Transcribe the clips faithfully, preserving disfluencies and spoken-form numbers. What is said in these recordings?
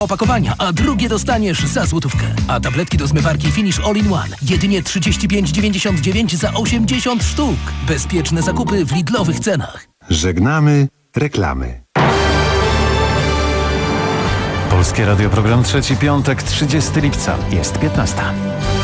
opakowania, a drugie dostaniesz za złotówkę. A tabletki do zmywarki Finish All-in-One jedynie trzydzieści pięć dziewięćdziesiąt dziewięć za osiemdziesiąt sztuk. Bezpieczne zakupy w Lidlowych cenach. Żegnamy reklamy. Polskie Radio, program trzeci, piątek, trzydziestego lipca. Jest piętnasta.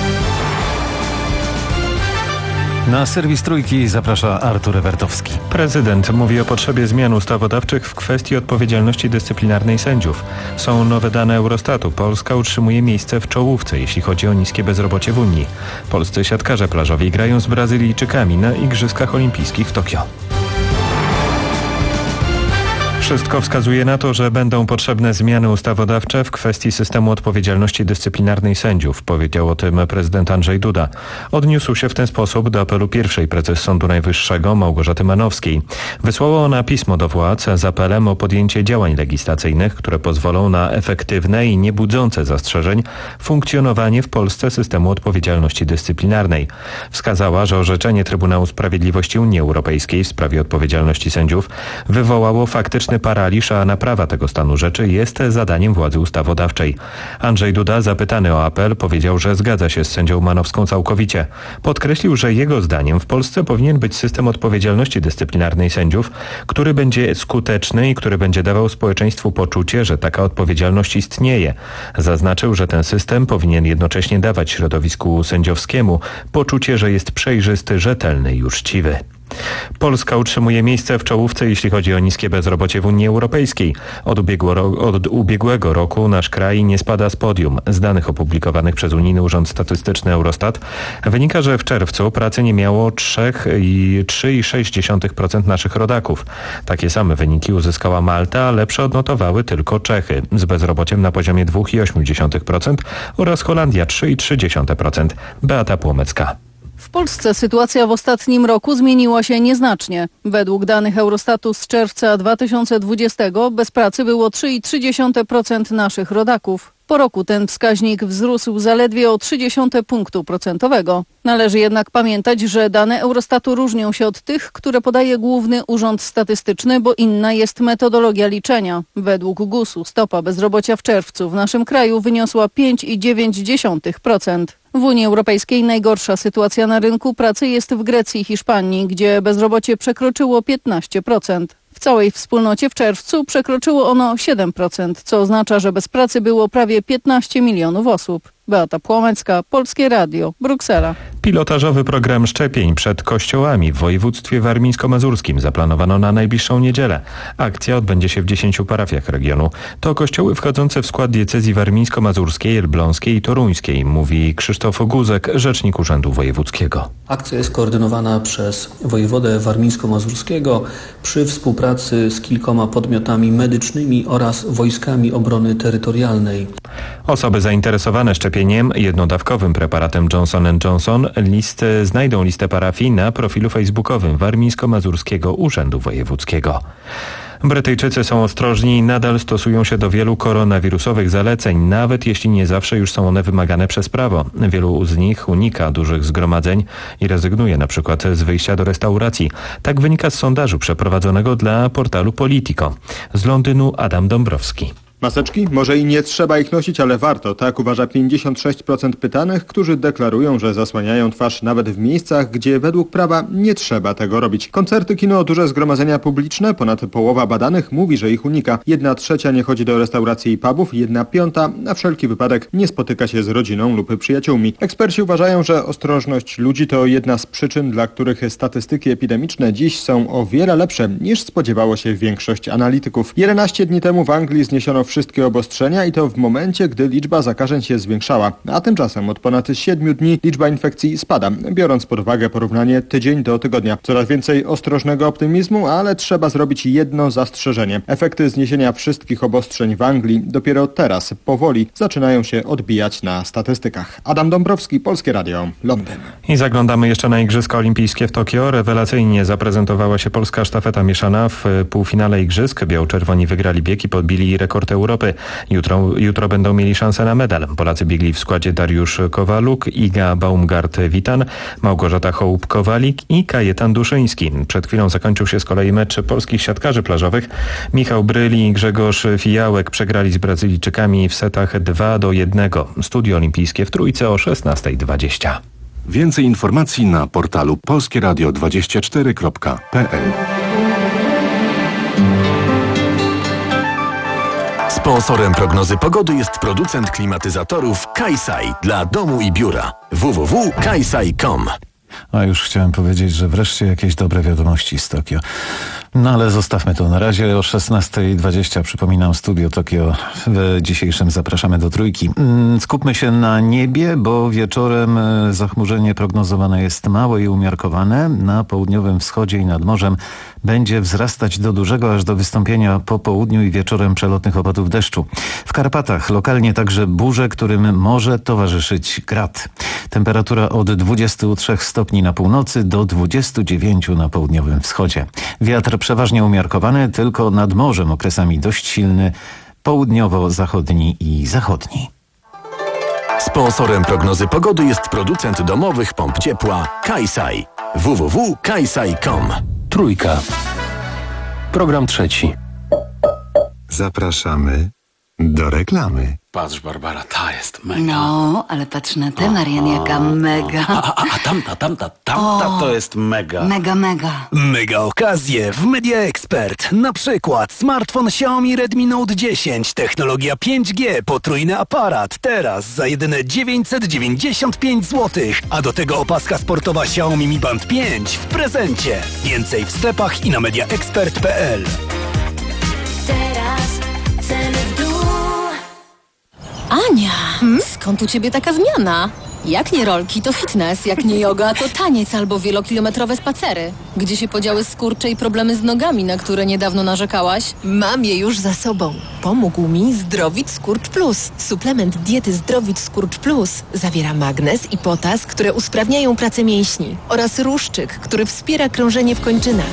Na serwis Trójki zaprasza Artur Ewertowski. Prezydent mówi o potrzebie zmian ustawodawczych w kwestii odpowiedzialności dyscyplinarnej sędziów. Są nowe dane Eurostatu. Polska utrzymuje miejsce w czołówce, jeśli chodzi o niskie bezrobocie w Unii. Polscy siatkarze plażowi grają z Brazylijczykami na Igrzyskach Olimpijskich w Tokio. Wszystko wskazuje na to, że będą potrzebne zmiany ustawodawcze w kwestii systemu odpowiedzialności dyscyplinarnej sędziów, powiedział o tym prezydent Andrzej Duda. Odniósł się w ten sposób do apelu pierwszej prezes Sądu Najwyższego Małgorzaty Manowskiej. Wysłała ona pismo do władz z apelem o podjęcie działań legislacyjnych, które pozwolą na efektywne i niebudzące zastrzeżeń funkcjonowanie w Polsce systemu odpowiedzialności dyscyplinarnej. Wskazała, że orzeczenie Trybunału Sprawiedliwości Unii Europejskiej w sprawie odpowiedzialności sędziów wywołało faktyczny paraliż, a naprawa tego stanu rzeczy jest zadaniem władzy ustawodawczej. Andrzej Duda, zapytany o apel, powiedział, że zgadza się z sędzią Manowską całkowicie. Podkreślił, że jego zdaniem w Polsce powinien być system odpowiedzialności dyscyplinarnej sędziów, który będzie skuteczny i który będzie dawał społeczeństwu poczucie, że taka odpowiedzialność istnieje. Zaznaczył, że ten system powinien jednocześnie dawać środowisku sędziowskiemu poczucie, że jest przejrzysty, rzetelny i uczciwy. Polska utrzymuje miejsce w czołówce, jeśli chodzi o niskie bezrobocie w Unii Europejskiej. Od, ubiegło, od ubiegłego roku nasz kraj nie spada z podium. Z danych opublikowanych przez Unijny Urząd Statystyczny Eurostat wynika, że w czerwcu pracy nie miało trzy przecinek sześć procent naszych rodaków. Takie same wyniki uzyskała Malta, a lepsze odnotowały tylko Czechy z bezrobociem na poziomie dwa przecinek osiem procent oraz Holandia trzy przecinek trzy procent. Beata Płomecka. W Polsce sytuacja w ostatnim roku zmieniła się nieznacznie. Według danych Eurostatu z czerwca dwa tysiące dwudziestego bez pracy było trzy przecinek trzy procent naszych rodaków. Po roku ten wskaźnik wzrósł zaledwie o trzy dziesiąte punktu procentowego. Należy jednak pamiętać, że dane Eurostatu różnią się od tych, które podaje Główny Urząd Statystyczny, bo inna jest metodologia liczenia. Według gusu stopa bezrobocia w czerwcu w naszym kraju wyniosła pięć przecinek dziewięć procent. W Unii Europejskiej najgorsza sytuacja na rynku pracy jest w Grecji i Hiszpanii, gdzie bezrobocie przekroczyło piętnaście procent. W całej wspólnocie w czerwcu przekroczyło ono siedem procent, co oznacza, że bez pracy było prawie piętnaście milionów osób. Beata Płomecka, Polskie Radio, Bruksela. Pilotażowy program szczepień przed kościołami w województwie warmińsko-mazurskim zaplanowano na najbliższą niedzielę. Akcja odbędzie się w dziesięciu parafiach regionu. To kościoły wchodzące w skład diecezji warmińsko-mazurskiej, elbląskiej i toruńskiej, mówi Krzysztof Guzek, rzecznik Urzędu Wojewódzkiego. Akcja jest koordynowana przez wojewodę warmińsko-mazurskiego przy współpracy z kilkoma podmiotami medycznymi oraz wojskami obrony terytorialnej. Osoby zainteresowane szczepieniem jednodawkowym preparatem Johnson and Johnson list, znajdą listę parafii na profilu facebookowym Warmińsko-Mazurskiego Urzędu Wojewódzkiego. Brytyjczycy są ostrożni i nadal stosują się do wielu koronawirusowych zaleceń, nawet jeśli nie zawsze już są one wymagane przez prawo. Wielu z nich unika dużych zgromadzeń i rezygnuje na przykład z wyjścia do restauracji. Tak wynika z sondażu przeprowadzonego dla portalu Politico. Z Londynu Adam Dąbrowski. Maseczki? Może i nie trzeba ich nosić, ale warto. Tak uważa pięćdziesiąt sześć procent pytanych, którzy deklarują, że zasłaniają twarz nawet w miejscach, gdzie według prawa nie trzeba tego robić. Koncerty, kino, duże zgromadzenia publiczne, ponad połowa badanych mówi, że ich unika. Jedna trzecia nie chodzi do restauracji i pubów, jedna piąta na wszelki wypadek nie spotyka się z rodziną lub przyjaciółmi. Eksperci uważają, że ostrożność ludzi to jedna z przyczyn, dla których statystyki epidemiczne dziś są o wiele lepsze niż spodziewało się większość analityków. jedenaście dni temu w Anglii zniesiono wszystkie obostrzenia i to w momencie, gdy liczba zakażeń się zwiększała. A tymczasem od ponad siedmiu dni liczba infekcji spada, biorąc pod uwagę porównanie tydzień do tygodnia. Coraz więcej ostrożnego optymizmu, ale trzeba zrobić jedno zastrzeżenie. Efekty zniesienia wszystkich obostrzeń w Anglii dopiero teraz, powoli, zaczynają się odbijać na statystykach. Adam Dąbrowski, Polskie Radio, Londyn. I zaglądamy jeszcze na Igrzyska Olimpijskie w Tokio. Rewelacyjnie zaprezentowała się polska sztafeta mieszana w półfinale Igrzysk. Biało-czerwoni wygrali bieg i podbili rekord Europy. Jutro, jutro będą mieli szansę na medal. Polacy biegli w składzie Dariusz Kowaluk, Iga Baumgart-Witan, Małgorzata Hołb-Kowalik i Kajetan Duszyński. Przed chwilą zakończył się z kolei mecz polskich siatkarzy plażowych. Michał Bryli i Grzegorz Fijałek przegrali z Brazylijczykami w setach dwa do jednego. Studio Olimpijskie w Trójce o szesnasta dwadzieścia. Więcej informacji na portalu polskie radio dwadzieścia cztery kropka p l. Sponsorem prognozy pogody jest producent klimatyzatorów Kaisai dla domu i biura. w w w kropka kaisai kropka com. A już chciałem powiedzieć, że wreszcie jakieś dobre wiadomości z Tokio. No ale zostawmy to na razie. O szesnasta dwadzieścia przypominam Studio Tokio. W dzisiejszym zapraszamy do Trójki. Skupmy się na niebie, bo wieczorem zachmurzenie prognozowane jest małe i umiarkowane. Na południowym wschodzie i nad morzem będzie wzrastać do dużego aż do wystąpienia po południu i wieczorem przelotnych opadów deszczu. W Karpatach lokalnie także burze, którym może towarzyszyć grad. Temperatura od dwudziestu trzech stopni na północy do dwudziestu dziewięciu na południowym wschodzie. Wiatr przeważnie umiarkowany, tylko nad morzem okresami dość silny, południowo-zachodni i zachodni. Sponsorem prognozy pogody jest producent domowych pomp ciepła Kaisai. w w w kropka kaisai kropka com. Trójka. Program trzeci. Zapraszamy do reklamy. Patrz, Barbara, ta jest mega. No, ale patrz na tę, Marian, jaka mega. A, a, a tamta, tamta, tamta O, to jest mega. Mega, mega. Mega okazje w Media Expert. Na przykład smartfon Xiaomi Redmi Note dziesięć, technologia pięć G, potrójny aparat. Teraz za jedyne dziewięćset dziewięćdziesiąt pięć złotych. A do tego opaska sportowa Xiaomi Mi Band pięć w prezencie. Więcej w sklepach i na mediaexpert kropka p l. Teraz ceny w dół. Ania, hmm? Skąd u ciebie taka zmiana? Jak nie rolki, to fitness, jak nie yoga, to taniec albo wielokilometrowe spacery. Gdzie się podziały skurcze i problemy z nogami, na które niedawno narzekałaś? Mam je już za sobą. Pomógł mi Zdrowit Skurcz Plus. Suplement diety Zdrowit Skurcz Plus zawiera magnez i potas, które usprawniają pracę mięśni oraz ruszczyk, który wspiera krążenie w kończynach.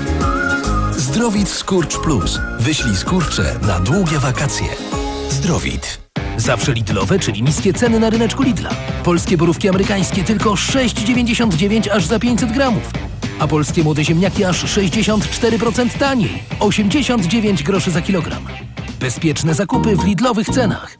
Zdrowit Skurcz Plus. Wyślij skurcze na długie wakacje. Zdrowit. Zawsze Lidlowe, czyli niskie ceny na ryneczku Lidla. Polskie borówki amerykańskie tylko sześć dziewięćdziesiąt dziewięć aż za pięćset gramów. A polskie młode ziemniaki aż sześćdziesiąt cztery procent taniej. osiemdziesiąt dziewięć groszy za kilogram. Bezpieczne zakupy w Lidlowych cenach.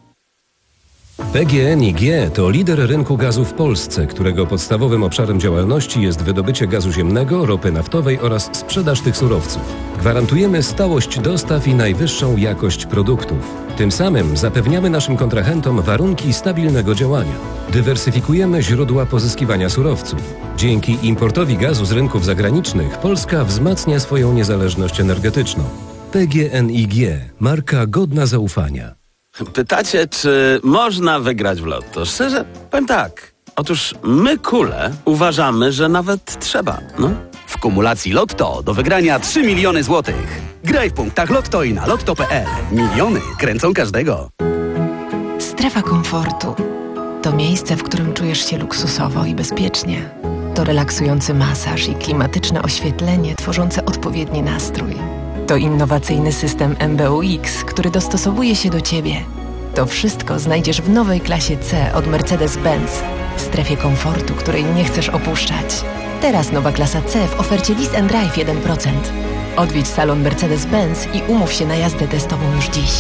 P G N I G to lider rynku gazu w Polsce, którego podstawowym obszarem działalności jest wydobycie gazu ziemnego, ropy naftowej oraz sprzedaż tych surowców. Gwarantujemy stałość dostaw i najwyższą jakość produktów. Tym samym zapewniamy naszym kontrahentom warunki stabilnego działania. Dywersyfikujemy źródła pozyskiwania surowców. Dzięki importowi gazu z rynków zagranicznych Polska wzmacnia swoją niezależność energetyczną. P G N I G. Marka godna zaufania. Pytacie, czy można wygrać w lotto? Szczerze, powiem tak. Otóż my, kule, uważamy, że nawet trzeba, no. W kumulacji Lotto do wygrania trzy miliony złotych. Graj w punktach Lotto i na lotto kropka p l. Miliony kręcą każdego. Strefa komfortu to miejsce, w którym czujesz się luksusowo i bezpiecznie. To relaksujący masaż i klimatyczne oświetlenie tworzące odpowiedni nastrój. To innowacyjny system M B U X, który dostosowuje się do Ciebie. To wszystko znajdziesz w nowej klasie C od Mercedes-Benz. W strefie komfortu, której nie chcesz opuszczać. Teraz nowa klasa C w ofercie Lease and Drive jeden procent. Odwiedź salon Mercedes-Benz i umów się na jazdę testową już dziś.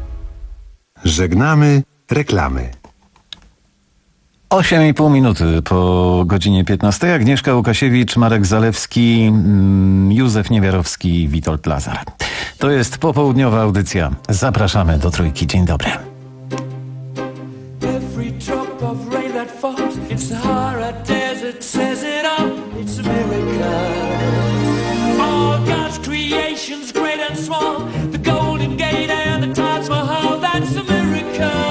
Żegnamy reklamy. Osiem i pół minuty po godzinie piętnastej. Agnieszka Łukasiewicz, Marek Zalewski, Józef Niewiarowski, Witold Lazar. To jest popołudniowa audycja. Zapraszamy do Trójki. Dzień dobry. Every drop of rain that falls in Sahara Desert says it all. It's a miracle. All God's creations, great and small, the Golden Gate and the Taj Mahal, that's a miracle.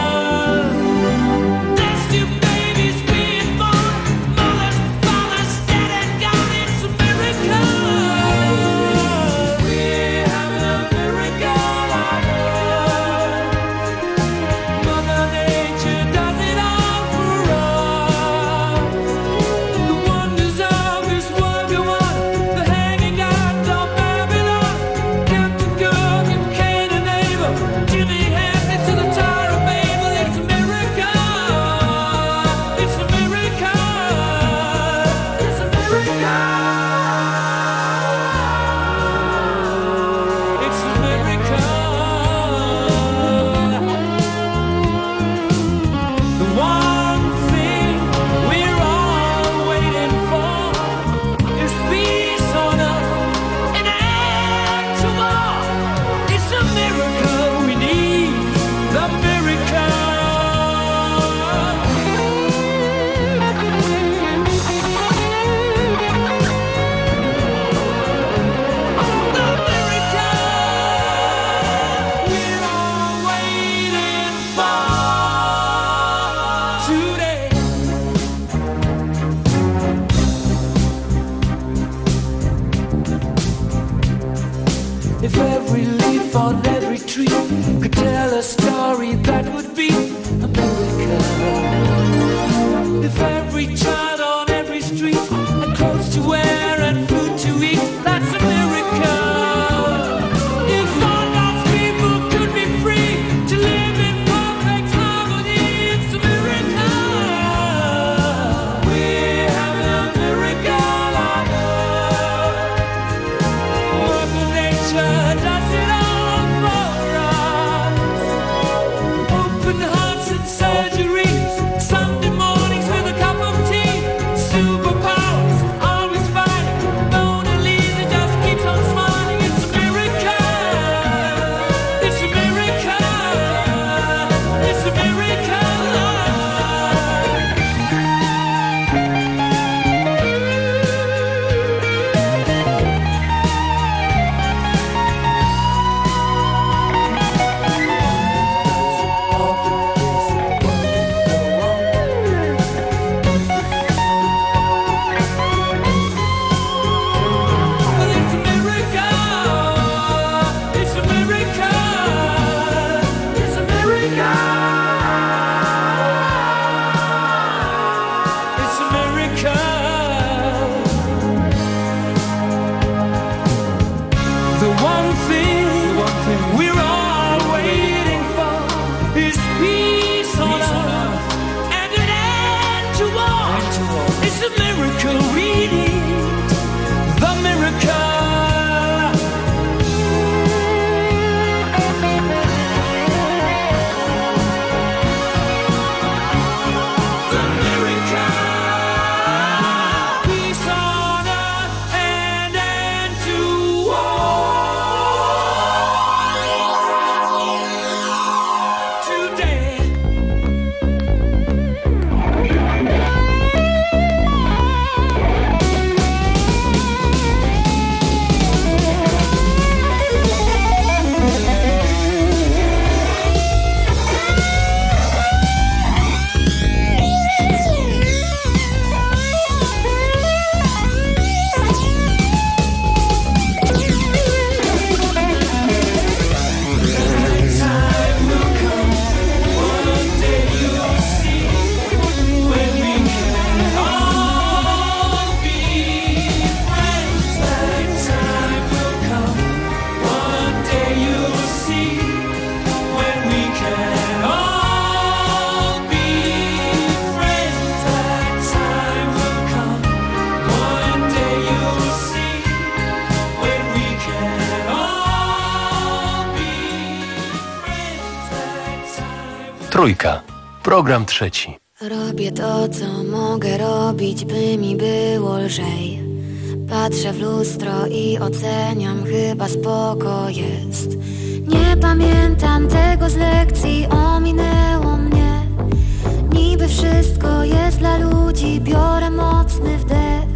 Trójka. Program trzeci. Robię to, co mogę robić, by mi było lżej. Patrzę w lustro i oceniam, chyba spoko jest. Nie pamiętam tego z lekcji, ominęło mnie. Niby wszystko jest dla ludzi, biorę mocny wdech.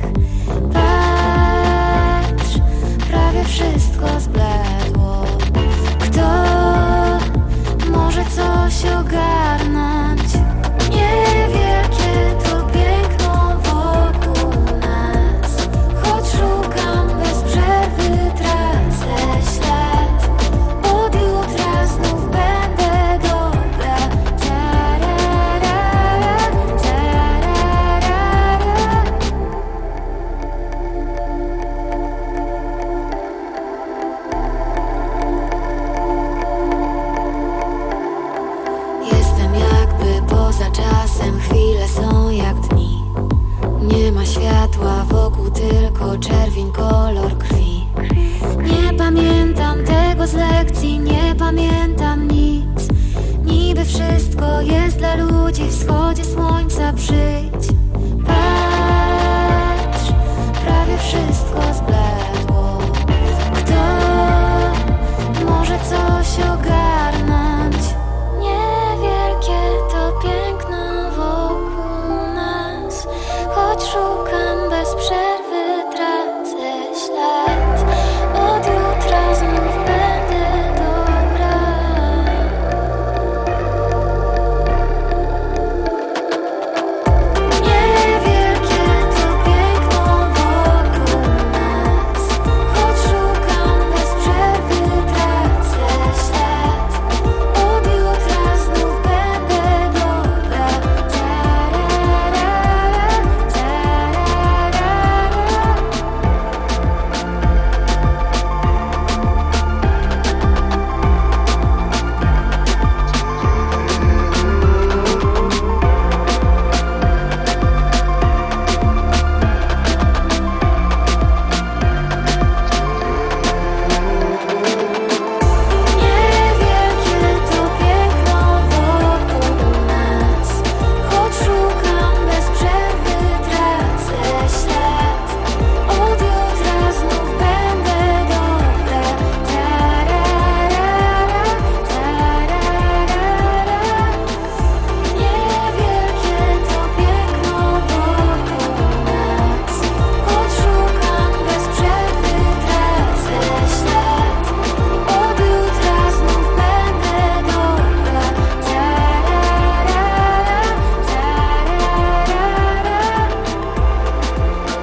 Patrz, prawie wszystko zbledło. Kto może coś ogarnąć? Niewielkie to piękno wokół nas. Choć szukam bez przerwy, tracę ślad. Od jutra znów będę dobra. Tararara, tararara. Jestem jakby poza czasem, chwile są jak dni. Nie ma światła wokół, tylko czerwień, kolor krwi. Nie pamiętam tego z lekcji, nie pamiętam nic. Niby wszystko jest dla ludzi, w wschodzie słońca przyjdź. Patrz, prawie wszystko zbledło. Kto może coś ogarnąć? Niewielkie to piękno wokół nas. Choć szukam bez przerwy, tracę ślad. Od jutra znów będę dobra. Niewielkie to piękno wokół nas. Choć szukam bez przerwy, tracę ślad. Od jutra znów będę dobra. Tararara, tararara. Niewielkie to piękno wokół nas. Choć szukam bez przerwy, tracę ślad. Od jutra znów będę dobra. Tararara, tararara. Niewielkie to piękno wokół nas. Choć szukam bez przerwy, tracę ślad. Od jutra znów będę dobra. Tararara, tararara.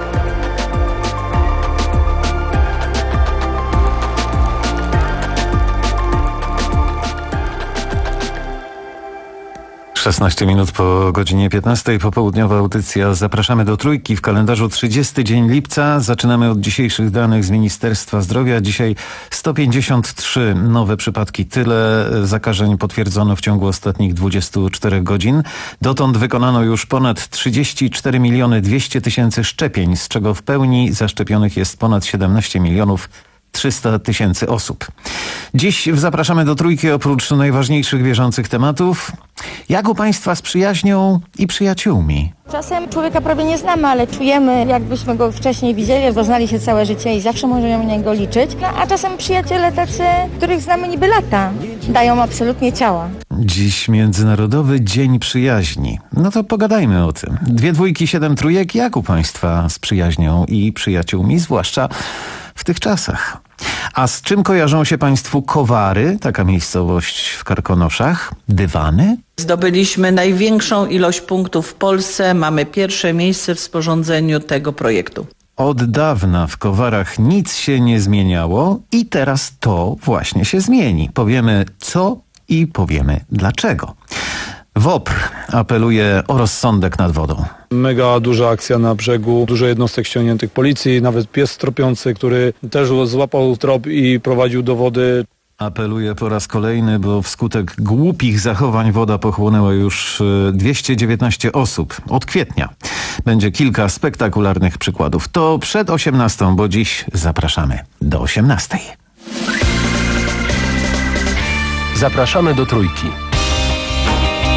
szesnaście minut po godzinie piętnastej, popołudniowa audycja. Zapraszamy do Trójki w kalendarzu trzydziesty dzień lipca. Zaczynamy od dzisiejszych danych z Ministerstwa Zdrowia. Dzisiaj sto pięćdziesiąt trzy nowe przypadki. Tyle zakażeń potwierdzono w ciągu ostatnich dwudziestu czterech godzin. Dotąd wykonano już ponad trzydzieści cztery miliony dwieście tysięcy szczepień, z czego w pełni zaszczepionych jest ponad siedemnaście milionów trzysta tysięcy osób. Dziś zapraszamy do Trójki oprócz najważniejszych bieżących tematów. Jak u Państwa z przyjaźnią i przyjaciółmi? Czasem człowieka prawie nie znamy, ale czujemy, jakbyśmy go wcześniej widzieli, bo znali się całe życie i zawsze możemy na niego liczyć. No, a czasem przyjaciele tacy, których znamy niby lata, dają absolutnie ciała. Dziś Międzynarodowy Dzień Przyjaźni. No to pogadajmy o tym. Dwie dwójki, siedem trójek. Jak u Państwa z przyjaźnią i przyjaciółmi, zwłaszcza w tych czasach? A z czym kojarzą się Państwu Kowary, taka miejscowość w Karkonoszach? Dywany? Zdobyliśmy największą ilość punktów w Polsce. Mamy pierwsze miejsce w sporządzeniu tego projektu. Od dawna w Kowarach nic się nie zmieniało i teraz to właśnie się zmieni. Powiemy co i powiemy dlaczego. WOPR apeluje o rozsądek nad wodą. Mega duża akcja na brzegu, dużo jednostek ściągniętych policji, nawet pies tropiący, który też złapał trop i prowadził do wody. Apeluje po raz kolejny, bo wskutek głupich zachowań woda pochłonęła już dwieście dziewiętnaście osób. Od kwietnia będzie kilka spektakularnych przykładów. To przed osiemnastą, bo dziś zapraszamy do osiemnastej. Zapraszamy do Trójki.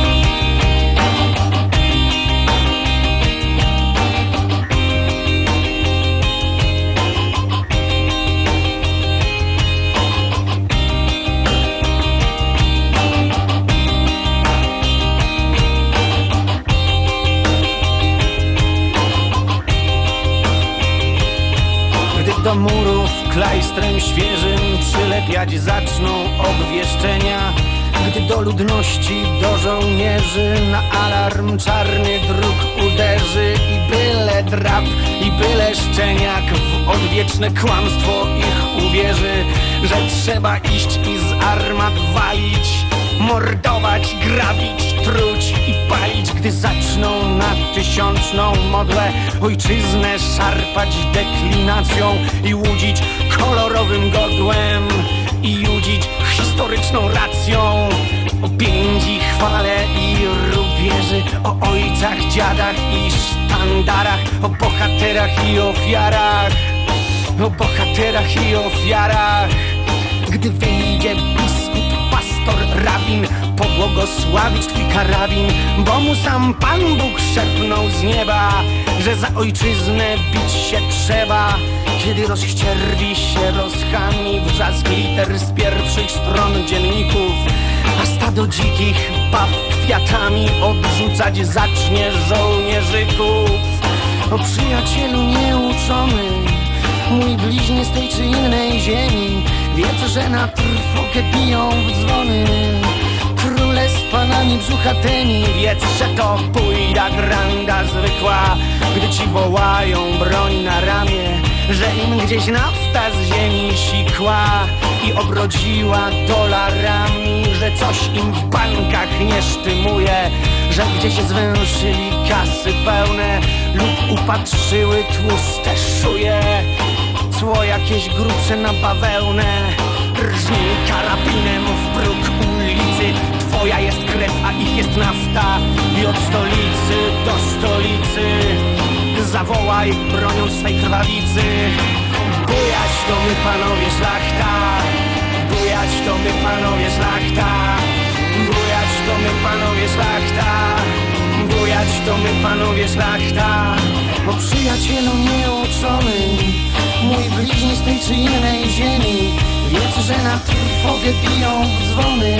do murów klajstrem świeżym przylepiać zaczną obwieszczenia. Gdy do ludności, do żołnierzy na alarm czarny dróg uderzy i byle drab, i byle szczeniak w odwieczne kłamstwo ich uwierzy, że trzeba iść i z armat walić, mordować, grabić, truć i palić. Gdy zaczną na tysiączną modłę ojczyznę szarpać deklinacją i łudzić kolorowym godłem i judzić historyczną racją o piędzi, chwale i rubieży, o ojcach, dziadach i sztandarach, o bohaterach i ofiarach, o bohaterach i ofiarach. Gdy wyjdzie biskup, pastor, rabin, pobłogosławić twój karabin, bo mu sam Pan Bóg szepnął z nieba, że za ojczyznę bić się trzeba. Kiedy rozścierwi się rozchami wrzask liter z pierwszych stron dzienników, a stado dzikich bab kwiatami odrzucać zacznie żołnierzyków. O przyjacielu nieuczony, mój bliźnie z tej czy innej ziemi, wiedz, że na trwogę biją w dzwony króle z panami brzuchatymi. Wiedz, że to pójda granda zwykła, gdy ci wołają broń na ramię, że im gdzieś nafta z ziemi sikła i obrodziła dolarami, że coś im w bankach nie sztymuje, że gdzieś zwęszyli kasy pełne lub upatrzyły tłuste szuje. Cło jakieś grubsze na bawełnę, rżnij karabinem w próg ulicy. Twoja jest krew, a ich jest nafta i od stolicy do stolicy zawołaj bronią swej krwawicy. Bujać to my panowie szlachta, bujać to my panowie szlachta, bujać to my panowie szlachta, bujać to my panowie szlachta. O przyjacielu nieuczony, mój bliźni z tej czy innej ziemi, wiedz, że na trwogę biją w dzwony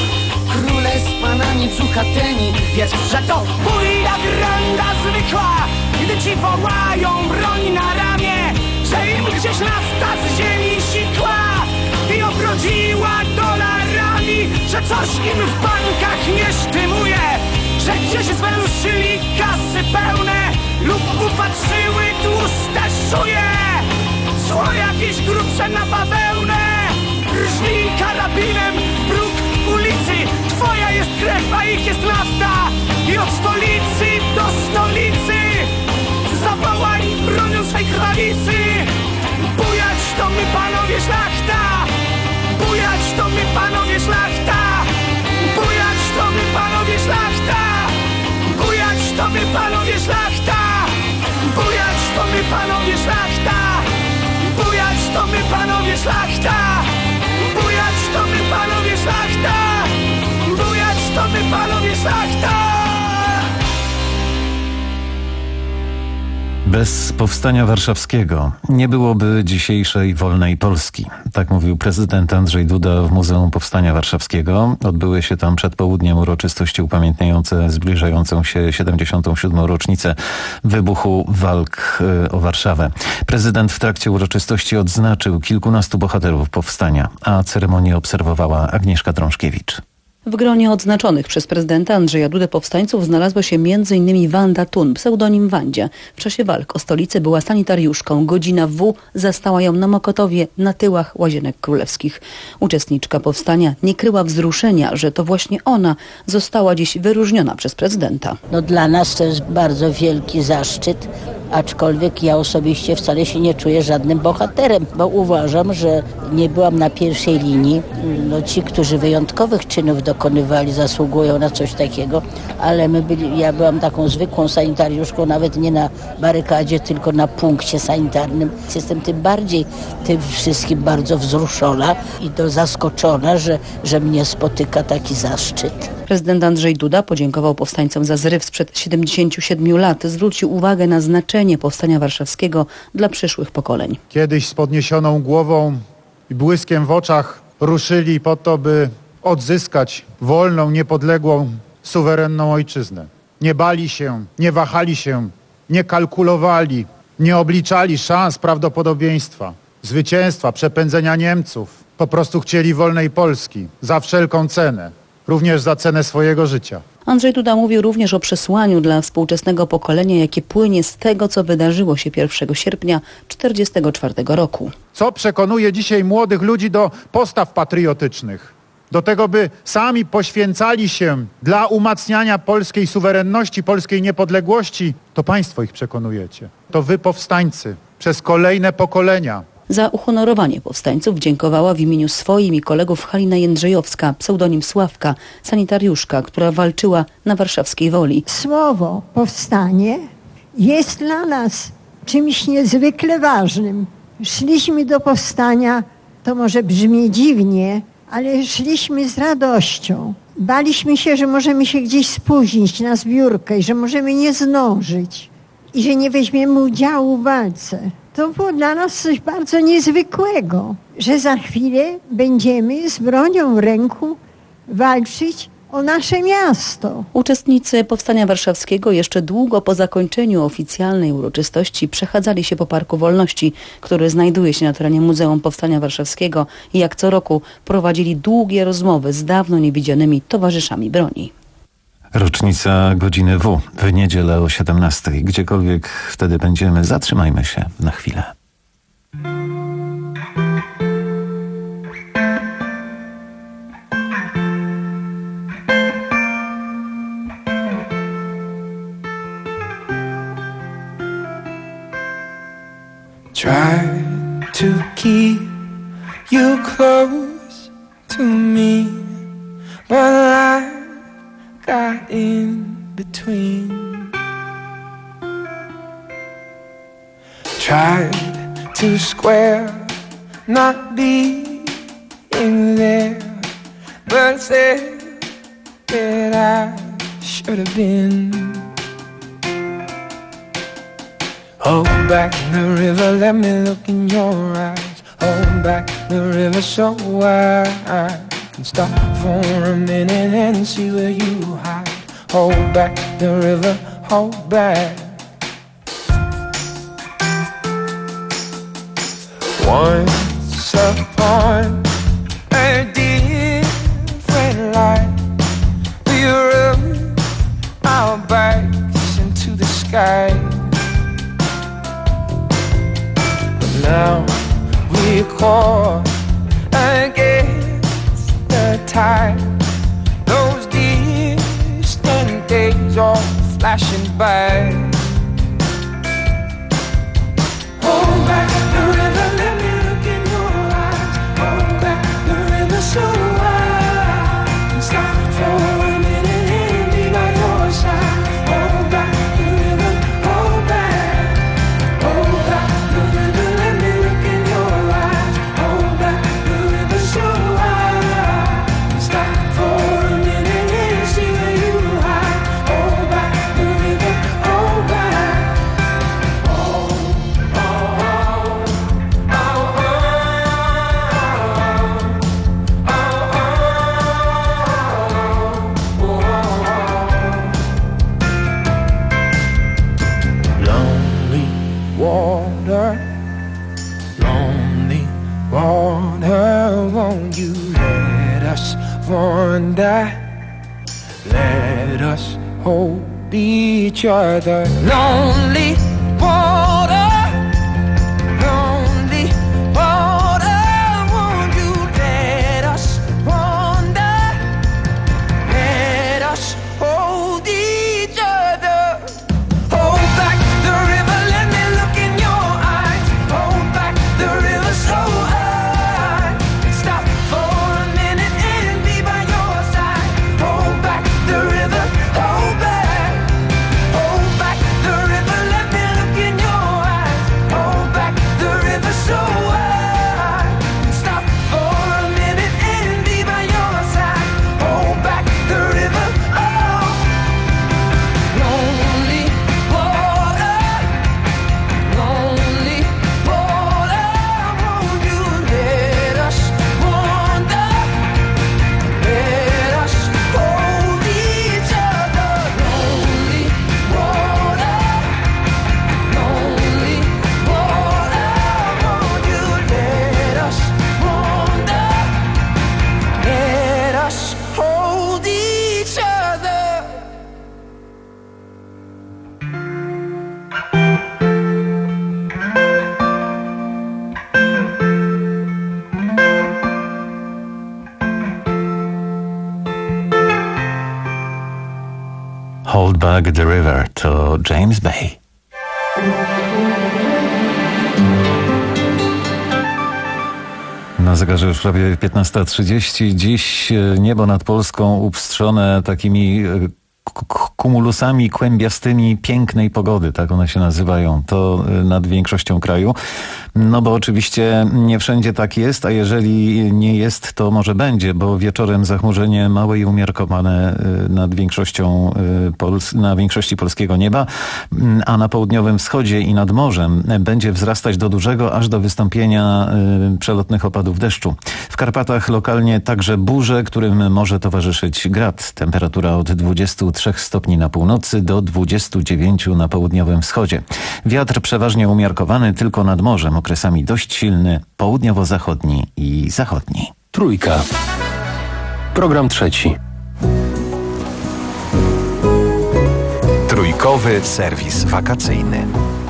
króle z panami brzuchatymi. Wiedz, że to bójda granda zwykła, gdy ci wołają broń na ramię, że im gdzieś nafta z ziemi sikła i obrodziła dolarami, że coś im w bankach nie sztymuje, że gdzieś zwęszyli kasy pełne lub upatrzyły tłuste szuje. Cło jakieś grubsze na bawełnę, rżnij karabinem w próg ulicy. Twoja jest krew, a ich jest nafta i od stolicy do stolicy zawołaj bronią swej krwawicy. Bujać to my panowie szlachta, bujać to my panowie szlachta, bujać to my panowie szlachta, bujać to my panowie szlachta, bujać to my panowie szlachta, bujać to my panowie szlachta, bujać to my panowie szlachta, bujać to my panowie szlachta. Bez powstania warszawskiego nie byłoby dzisiejszej wolnej Polski. Tak mówił prezydent Andrzej Duda w Muzeum Powstania Warszawskiego. Odbyły się tam przed południem uroczystości upamiętniające zbliżającą się siedemdziesiątą siódmą rocznicę wybuchu walk o Warszawę. Prezydent w trakcie uroczystości odznaczył kilkunastu bohaterów powstania, a ceremonię obserwowała Agnieszka Drążkiewicz. W gronie odznaczonych przez prezydenta Andrzeja Dudę powstańców znalazła się między innymi Wanda Thun, pseudonim Wandzia. W czasie walk o stolicę była sanitariuszką. Godzina W zastała ją na Mokotowie, na tyłach Łazienek Królewskich. Uczestniczka powstania nie kryła wzruszenia, że to właśnie ona została dziś wyróżniona przez prezydenta. No, dla nas to jest bardzo wielki zaszczyt, aczkolwiek ja osobiście wcale się nie czuję żadnym bohaterem, bo uważam, że nie byłam na pierwszej linii. No, ci, którzy wyjątkowych czynów dokonywali, zasługują na coś takiego, ale my byli, ja byłam taką zwykłą sanitariuszką, nawet nie na barykadzie, tylko na punkcie sanitarnym. Jestem tym bardziej tym wszystkim bardzo wzruszona i to zaskoczona, że, że mnie spotyka taki zaszczyt. Prezydent Andrzej Duda podziękował powstańcom za zryw sprzed siedemdziesięciu siedmiu lat. Zwrócił uwagę na znaczenie powstania warszawskiego dla przyszłych pokoleń. Kiedyś z podniesioną głową i błyskiem w oczach ruszyli po to, by odzyskać wolną, niepodległą, suwerenną ojczyznę. Nie bali się, nie wahali się, nie kalkulowali, Nie obliczali szans, prawdopodobieństwa, zwycięstwa, przepędzenia Niemców. Po prostu chcieli wolnej Polski za wszelką cenę, również za cenę swojego życia. Andrzej Duda mówił również o przesłaniu dla współczesnego pokolenia, jakie płynie z tego, co wydarzyło się pierwszego sierpnia tysiąc dziewięćset czterdziestego czwartego roku. Co przekonuje dzisiaj młodych ludzi do postaw patriotycznych? Do tego, by sami poświęcali się dla umacniania polskiej suwerenności, polskiej niepodległości, to państwo ich przekonujecie. To wy, powstańcy, przez kolejne pokolenia. Za uhonorowanie powstańców dziękowała w imieniu swoim i kolegów Halina Jędrzejowska, pseudonim Sławka, sanitariuszka, która walczyła na warszawskiej Woli. Słowo powstanie jest dla nas czymś niezwykle ważnym. Szliśmy do powstania, to może brzmi dziwnie, ale szliśmy z radością. Baliśmy się, że możemy się gdzieś spóźnić na zbiórkę i że możemy nie zdążyć i że nie weźmiemy udziału w walce. To było dla nas coś bardzo niezwykłego, że za chwilę będziemy z bronią w ręku walczyć o nasze miasto. Uczestnicy Powstania Warszawskiego jeszcze długo po zakończeniu oficjalnej uroczystości przechadzali się po Parku Wolności, który znajduje się na terenie Muzeum Powstania Warszawskiego i jak co roku prowadzili długie rozmowy z dawno niewidzianymi towarzyszami broni. Rocznica godziny W w niedzielę o siedemnastej. Gdziekolwiek wtedy będziemy, zatrzymajmy się na chwilę. Try to keep you close to me, but I got in between. Tried to square not being there, but said that I should have been. Hold back the river, let me look in your eyes. Hold back the river so I can stop for a minute and see where you hide. Hold back the river, hold back. Once upon a different life, we rubbed our backs into the sky. Now we're caught against the tide. Those distant days are flashing by. Hold back the river, let me look in your eyes. Hold back the river so I can stop for a minute and be by your side. Hold back the river, hold back. Hold back the river, let me look in your eyes. Hold back the river so I can stop for a minute and see where you hide. Hold back the river, hold back. Oh, oh, oh, oh, oh, oh, oh, oh. Lonely water, lonely water, won't you let us wander? Let us hold each other. Lonely water, lonely water, won't you let us wander? Let us hold each other. Hold back the river, let me look in your eyes. Hold back the river so I can stop for a minute and be by your side. Hold back the river, hold back. Hold back the river, let me Hold Back the River to James Bay. Na zegarze już prawie piętnasta trzydzieści. Dziś niebo nad Polską upstrzone takimi kumulusami kłębiastymi pięknej pogody, tak one się nazywają, to nad większością kraju. No bo oczywiście nie wszędzie tak jest, a jeżeli nie jest, to może będzie, bo wieczorem zachmurzenie małe i umiarkowane nad większością Pols- na większości polskiego nieba, a na południowym wschodzie i nad morzem będzie wzrastać do dużego, aż do wystąpienia przelotnych opadów deszczu. W Karpatach lokalnie także burze, którym może towarzyszyć grad. Temperatura od dwudziestu trzech stopni na północy do dwudziestu dziewięciu na południowym wschodzie. Wiatr przeważnie umiarkowany, tylko nad morzem, okresami dość silny, południowo-zachodni i zachodni. Trójka. Program trzeci. Trójkowy serwis wakacyjny.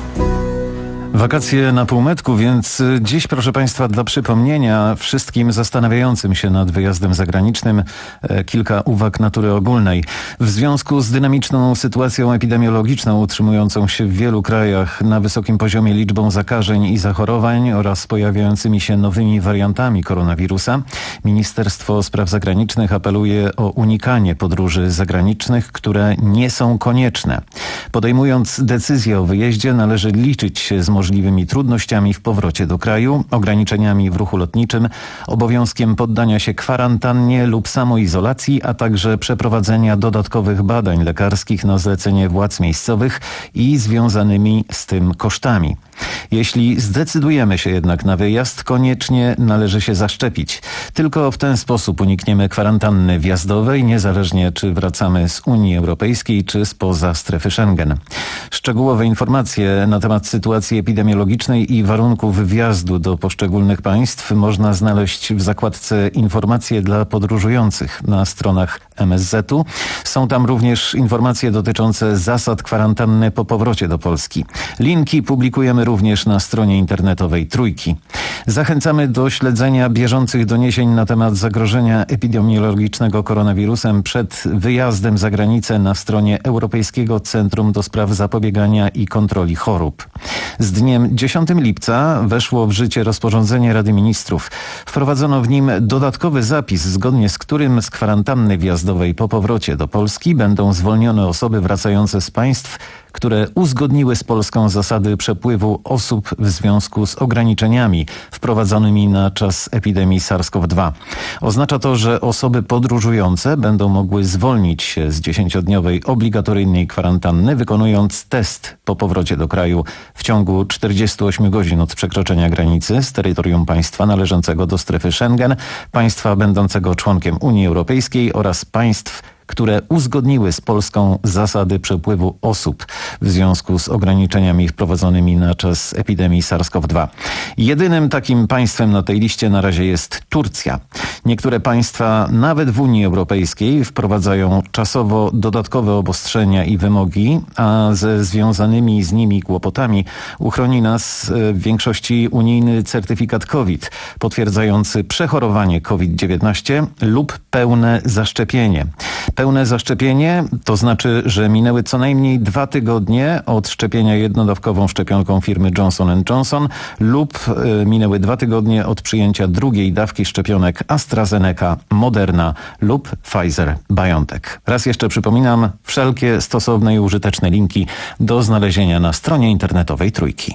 Wakacje na półmetku, więc dziś, proszę Państwa, dla przypomnienia wszystkim zastanawiającym się nad wyjazdem zagranicznym kilka uwag natury ogólnej. W związku z dynamiczną sytuacją epidemiologiczną utrzymującą się w wielu krajach na wysokim poziomie liczbą zakażeń i zachorowań oraz pojawiającymi się nowymi wariantami koronawirusa, Ministerstwo Spraw Zagranicznych apeluje o unikanie podróży zagranicznych, które nie są konieczne. Podejmując decyzję o wyjeździe, należy liczyć się z możliwymi trudnościami w powrocie do kraju, ograniczeniami w ruchu lotniczym, obowiązkiem poddania się kwarantannie lub samoizolacji, a także przeprowadzenia dodatkowych badań lekarskich na zlecenie władz miejscowych i związanymi z tym kosztami. Jeśli zdecydujemy się jednak na wyjazd, koniecznie należy się zaszczepić. Tylko w ten sposób unikniemy kwarantanny wjazdowej, niezależnie czy wracamy z Unii Europejskiej, czy spoza strefy Schengen. Szczegółowe informacje na temat sytuacji epidemiologicznej i warunków wjazdu do poszczególnych państw można znaleźć w zakładce Informacje dla podróżujących na stronach M S Z u. Są tam również informacje dotyczące zasad kwarantanny po powrocie do Polski. Linki publikujemy również na stronie internetowej Trójki. Zachęcamy do śledzenia bieżących doniesień na temat zagrożenia epidemiologicznego koronawirusem przed wyjazdem za granicę na stronie Europejskiego Centrum do Spraw Zapobiegania i Kontroli Chorób. Z dniem dziesiątego lipca weszło w życie rozporządzenie Rady Ministrów. Wprowadzono w nim dodatkowy zapis, zgodnie z którym z kwarantanny wjazdowej po powrocie do Polski będą zwolnione osoby wracające z państw, które uzgodniły z Polską zasady przepływu osób w związku z ograniczeniami wprowadzonymi na czas epidemii SARS-CoV dwa. Oznacza to, że osoby podróżujące będą mogły zwolnić się z dziesięciodniowej obligatoryjnej kwarantanny, wykonując test po powrocie do kraju w ciągu czterdziestu ośmiu godzin od przekroczenia granicy z terytorium państwa należącego do strefy Schengen, państwa będącego członkiem Unii Europejskiej oraz państw, które uzgodniły z Polską zasady przepływu osób w związku z ograniczeniami wprowadzonymi na czas epidemii SARS-CoV dwa. Jedynym takim państwem na tej liście na razie jest Turcja. Niektóre państwa, nawet w Unii Europejskiej, wprowadzają czasowo dodatkowe obostrzenia i wymogi, a ze związanymi z nimi kłopotami uchroni nas w większości unijny certyfikat COVID, potwierdzający przechorowanie COVID dziewiętnaście lub pełne zaszczepienie. Pełne zaszczepienie to znaczy, że minęły co najmniej dwa tygodnie od szczepienia jednodawkową szczepionką firmy Johnson and Johnson lub y, minęły dwa tygodnie od przyjęcia drugiej dawki szczepionek AstraZeneca, Moderna lub Pfizer-BioNTech. Raz jeszcze przypominam, wszelkie stosowne i użyteczne linki do znalezienia na stronie internetowej Trójki.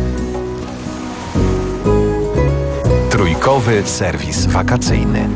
Trójkowy serwis wakacyjny.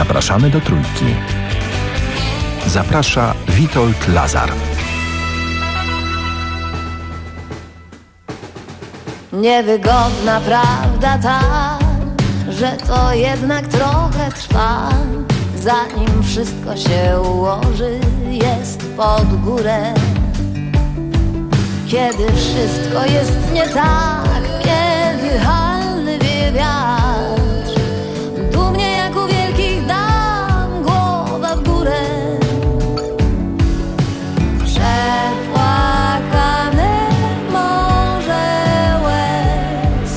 Zapraszamy do Trójki. Zaprasza Witold Lazar. Niewygodna prawda ta, że to jednak trochę trwa, zanim wszystko się ułoży, jest pod górę. Kiedy wszystko jest nie tak, kiedy halny wie wiatr, dumnie jak u wielkich dam, głowa w górę. Przepłakane morze łez,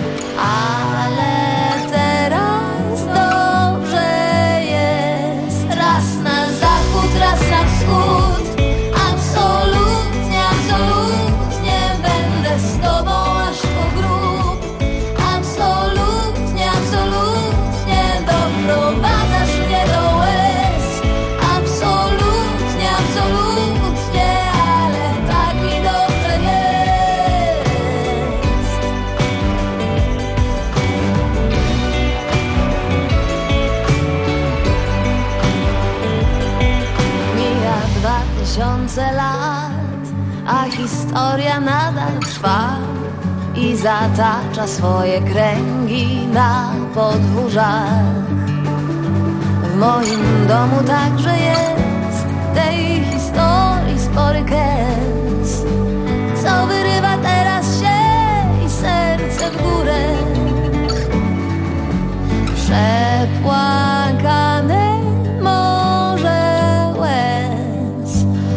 ale teraz dobrze jest. Raz na zachód, raz na wschód, absolutnie, absolutnie będę z tobą aż po grób. Absolutnie, absolutnie doprowadzasz mnie do łez. Absolutnie, absolutnie, ale tak mi dobrze jest. Mija dwa tysiące lat, a historia nadal trwa i zatacza swoje kręgi na podwórzach. W moim domu także jest tej historii spory kęs, co wyrywa teraz się i serce w górę. Przepłakane morze łez,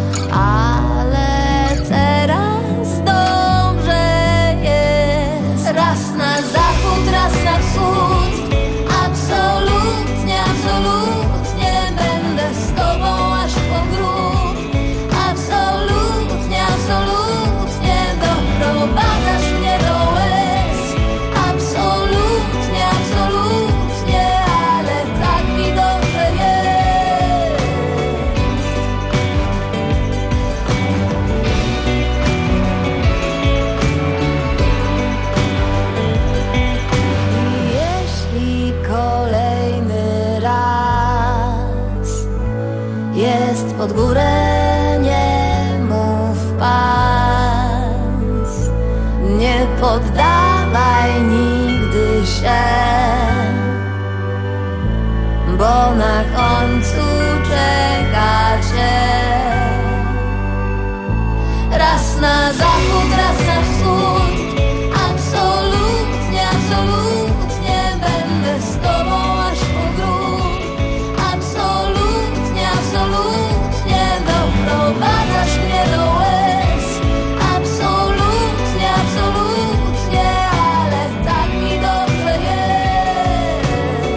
ale teraz dobrze jest. Raz na zachód, raz na wschód, absolutnie, absolutnie będę z tobą aż po grób. Absolutnie, absolutnie doprowadzasz mnie do łez. Absolutnie, absolutnie, ale tak mi dobrze jest. I jeśli kolejny raz jest pod górę, nie mów pas, nie poddawaj nigdy się, bo na końcu czeka cię. Raz na zachód, raz na wschód, absolutnie, absolutnie będę z tobą aż po grób. Absolutnie, absolutnie doprowadzasz mnie do łez. Absolutnie, absolutnie, ale tak mi dobrze jest.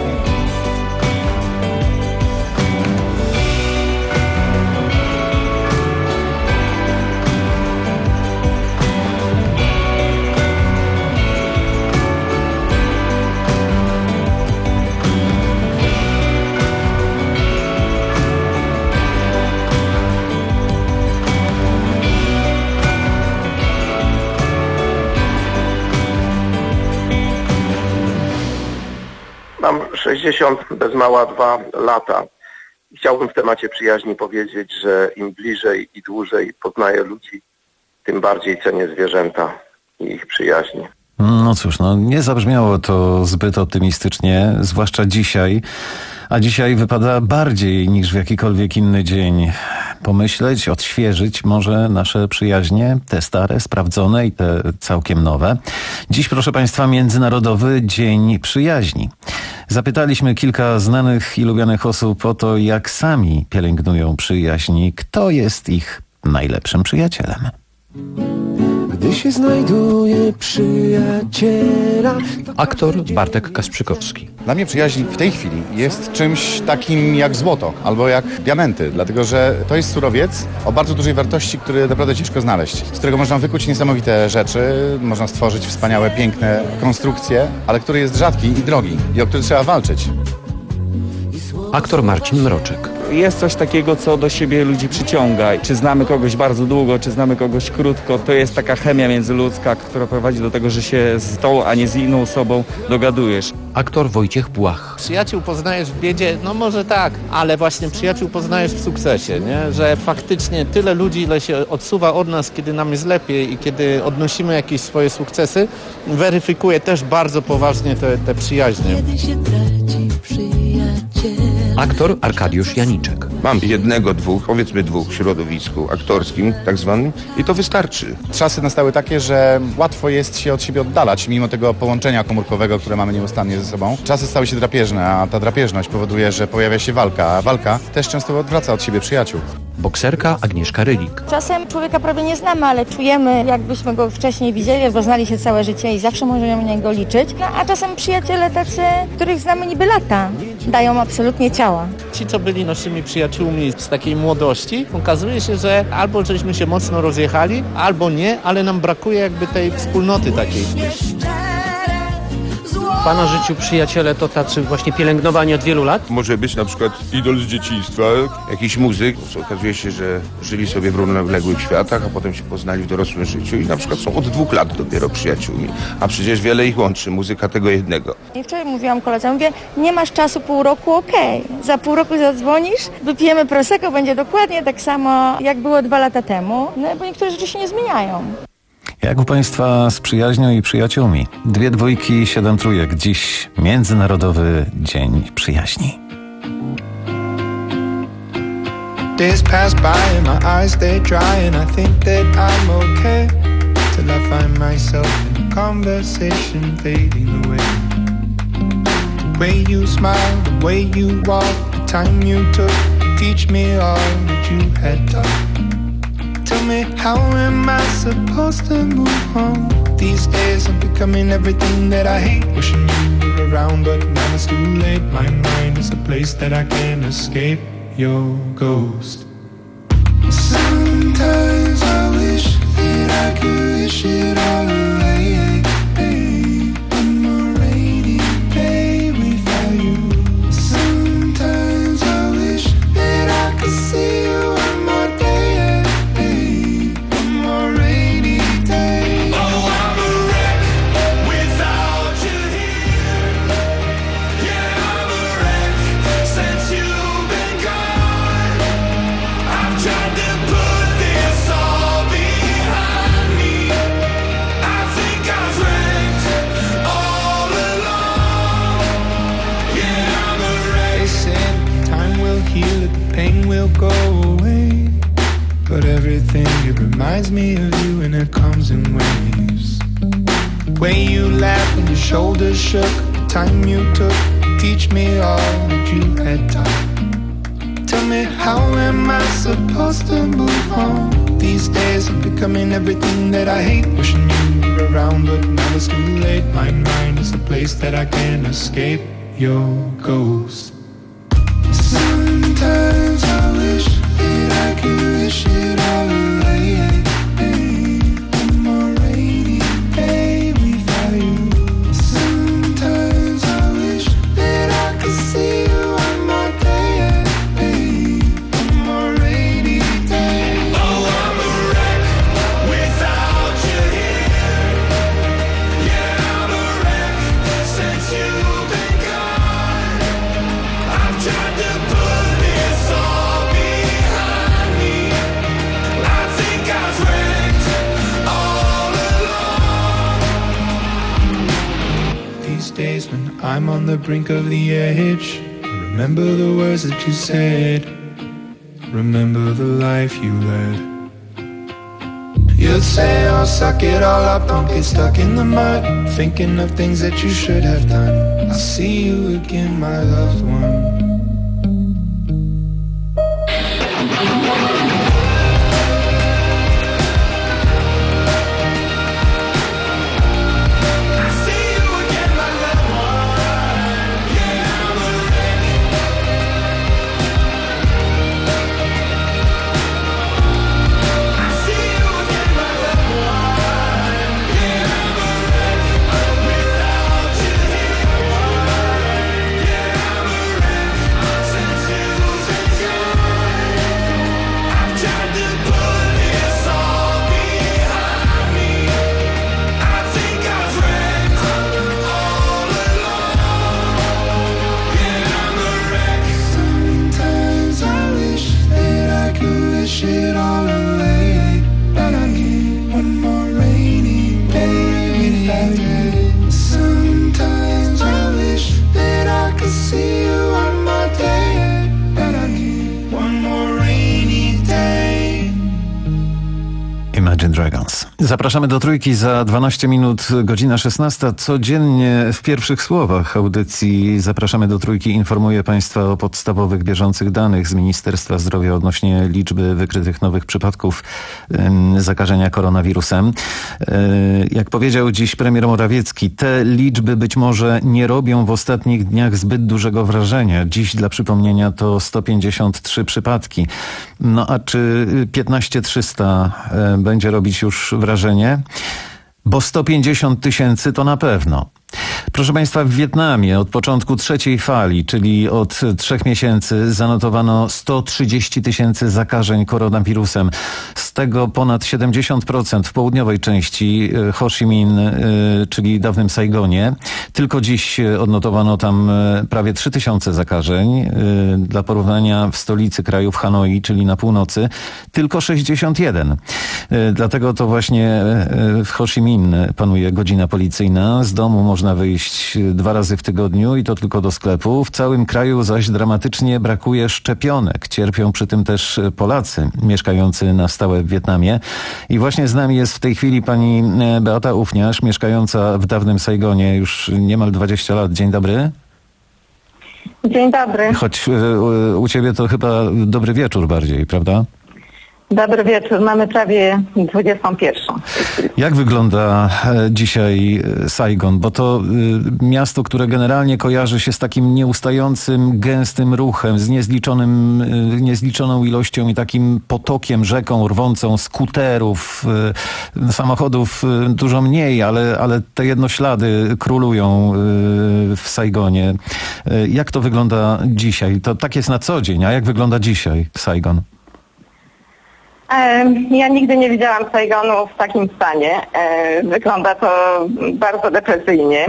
Mam sześćdziesiąt bez mała dwa lata. Chciałbym w temacie przyjaźni powiedzieć, że im bliżej i dłużej poznaję ludzi, tym bardziej cenię zwierzęta i ich przyjaźń. No cóż, no nie zabrzmiało to zbyt optymistycznie, zwłaszcza dzisiaj. A dzisiaj wypada bardziej niż w jakikolwiek inny dzień pomyśleć, odświeżyć może nasze przyjaźnie, te stare, sprawdzone i te całkiem nowe. Dziś, proszę Państwa, Międzynarodowy Dzień Przyjaźni. Zapytaliśmy kilka znanych i lubianych osób o to, jak sami pielęgnują przyjaźń, kto jest ich najlepszym przyjacielem. Gdy się znajduje przyjaciela. Aktor Bartek Kasprzykowski. Dla mnie przyjaźń w tej chwili jest czymś takim jak złoto albo jak diamenty, dlatego że to jest surowiec o bardzo dużej wartości, który naprawdę ciężko znaleźć, z którego można wykuć niesamowite rzeczy, można stworzyć wspaniałe, piękne konstrukcje, ale który jest rzadki i drogi i o który trzeba walczyć. Aktor Marcin Mroczek. jest coś takiego, co do siebie ludzi przyciąga. Czy znamy kogoś bardzo długo, czy znamy kogoś krótko, to jest taka chemia międzyludzka, która prowadzi do tego, że się z tą, a nie z inną osobą dogadujesz. Aktor Wojciech Błach. Przyjaciół poznajesz w biedzie, no może tak, ale właśnie przyjaciół poznajesz w sukcesie, nie? Że faktycznie tyle ludzi, ile się odsuwa od nas, kiedy nam jest lepiej i kiedy odnosimy jakieś swoje sukcesy, weryfikuje też bardzo poważnie te, te przyjaźnie. Aktor Arkadiusz Janiczek. Mam jednego, dwóch, powiedzmy dwóch w środowisku aktorskim tak zwanym i to wystarczy. Czasy nastały takie, że łatwo jest się od siebie oddalać, mimo tego połączenia komórkowego, które mamy nieustannie ze sobą. Czasy stały się drapieżne, a ta drapieżność powoduje, że pojawia się walka, a walka też często odwraca od siebie przyjaciół. Bokserka Agnieszka Rylik. Czasem człowieka prawie nie znamy, ale czujemy, jakbyśmy go wcześniej widzieli, bo znali się całe życie i zawsze możemy na niego liczyć. No, a czasem przyjaciele tacy, których znamy niby lata, dają absolutnie ciała. Ci, co byli naszymi przyjaciółmi z takiej młodości, okazuje się, że albo żeśmy się mocno rozjechali, albo nie, ale nam brakuje jakby tej wspólnoty takiej. W Pana życiu przyjaciele to tacy właśnie pielęgnowani od wielu lat? Może być na przykład idol z dzieciństwa, jakiś muzyk. Okazuje się, że żyli sobie w równoległych światach, a potem się poznali w dorosłym życiu i na przykład są od dwóch lat dopiero przyjaciółmi. A przecież wiele ich łączy, muzyka tego jednego. I wczoraj mówiłam koledze, mówię, nie masz czasu pół roku, okej. Okay. Za pół roku zadzwonisz, wypijemy prosecco, będzie dokładnie tak samo, jak było dwa lata temu, no bo niektóre rzeczy się nie zmieniają. Jak u Państwa z przyjaźnią i przyjaciółmi? Dwie dwójki, siedem trójek. Dziś Międzynarodowy Dzień Przyjaźni. Days pass by and my eyes stay dry and I think that I'm okay till I find myself in a conversation fading away. The way you smile, the way you walk, the time you took to teach me all that you had taught. Tell me, how am I supposed to move on? These days I'm becoming everything that I hate. Wishing you were around, but now it's too late. My mind is a place that I can't escape your ghost. Sometimes I wish that I could wish it all away. One more rainy day without you. Sometimes I wish that I could see you one more day. Pain will go away, but everything, it reminds me of you and it comes in waves. The way you laughed and your shoulders shook, the time you took to teach me all that you had taught. Tell me, how am I supposed to move on? These days I'm becoming everything that I hate. Wishing you were around, but now it's too late. My mind is a place that I can't escape your ghost. Sometimes I wish that I could wish it all away. One more rainy day without you. Sometimes I wish that I could see you one more day. One more rainy day. Oh, I'm a wreck without you here. Yeah, I'm a wreck since you've been gone. I've tried to put this all behind me. I think I've wrecked all along. These days when I'm on the brink of the edge, I remember the words that you said. Remember the life you led. You'd say, oh, suck it all up, don't get stuck in the mud, thinking of things that you should have done. I'll see you again, my loved one. Imagine Dragons. Zapraszamy do Trójki za dwanaście minut, godzina szesnasta. Codziennie w pierwszych słowach audycji Zapraszamy do Trójki informuję Państwa o podstawowych, bieżących danych z Ministerstwa Zdrowia odnośnie liczby wykrytych nowych przypadków ym, zakażenia koronawirusem. Yy, jak powiedział dziś premier Morawiecki, te liczby być może nie robią w ostatnich dniach zbyt dużego wrażenia. Dziś dla przypomnienia to sto pięćdziesiąt trzy przypadki. No a czy piętnaście tysięcy trzysta będzie robić już wrażenie? Bo sto pięćdziesiąt tysięcy to na pewno. Proszę Państwa, w Wietnamie od początku trzeciej fali, czyli od trzech miesięcy, zanotowano sto trzydzieści tysięcy zakażeń koronawirusem. Z tego ponad siedemdziesiąt procent w południowej części Ho Chi Minh, czyli dawnym Saigonie. Tylko dziś odnotowano tam prawie trzy tysiące zakażeń. Dla porównania w stolicy kraju, w Hanoi, czyli na północy, tylko sześćdziesiąt jeden. Dlatego to właśnie w Ho Chi Minh panuje godzina policyjna. Z domu można wyjść dwa razy w tygodniu i to tylko do sklepu. W całym kraju zaś dramatycznie brakuje szczepionek. Cierpią przy tym też Polacy mieszkający na stałe w Wietnamie. I właśnie z nami jest w tej chwili pani Beata Ufniarz, mieszkająca w dawnym Saigonie już niemal dwadzieścia lat. Dzień dobry. Dzień dobry. Choć u ciebie to chyba dobry wieczór bardziej, prawda? Dobry wieczór, mamy prawie dwudziestą pierwszą. Jak wygląda dzisiaj Saigon? Bo to miasto, które generalnie kojarzy się z takim nieustającym, gęstym ruchem, z niezliczonym, niezliczoną ilością i takim potokiem, rzeką rwącą skuterów, samochodów dużo mniej, ale, ale te jednoślady królują w Saigonie. Jak to wygląda dzisiaj? To tak jest na co dzień, a jak wygląda dzisiaj Saigon? Ja nigdy nie widziałam Saigonu w takim stanie. Wygląda to bardzo depresyjnie.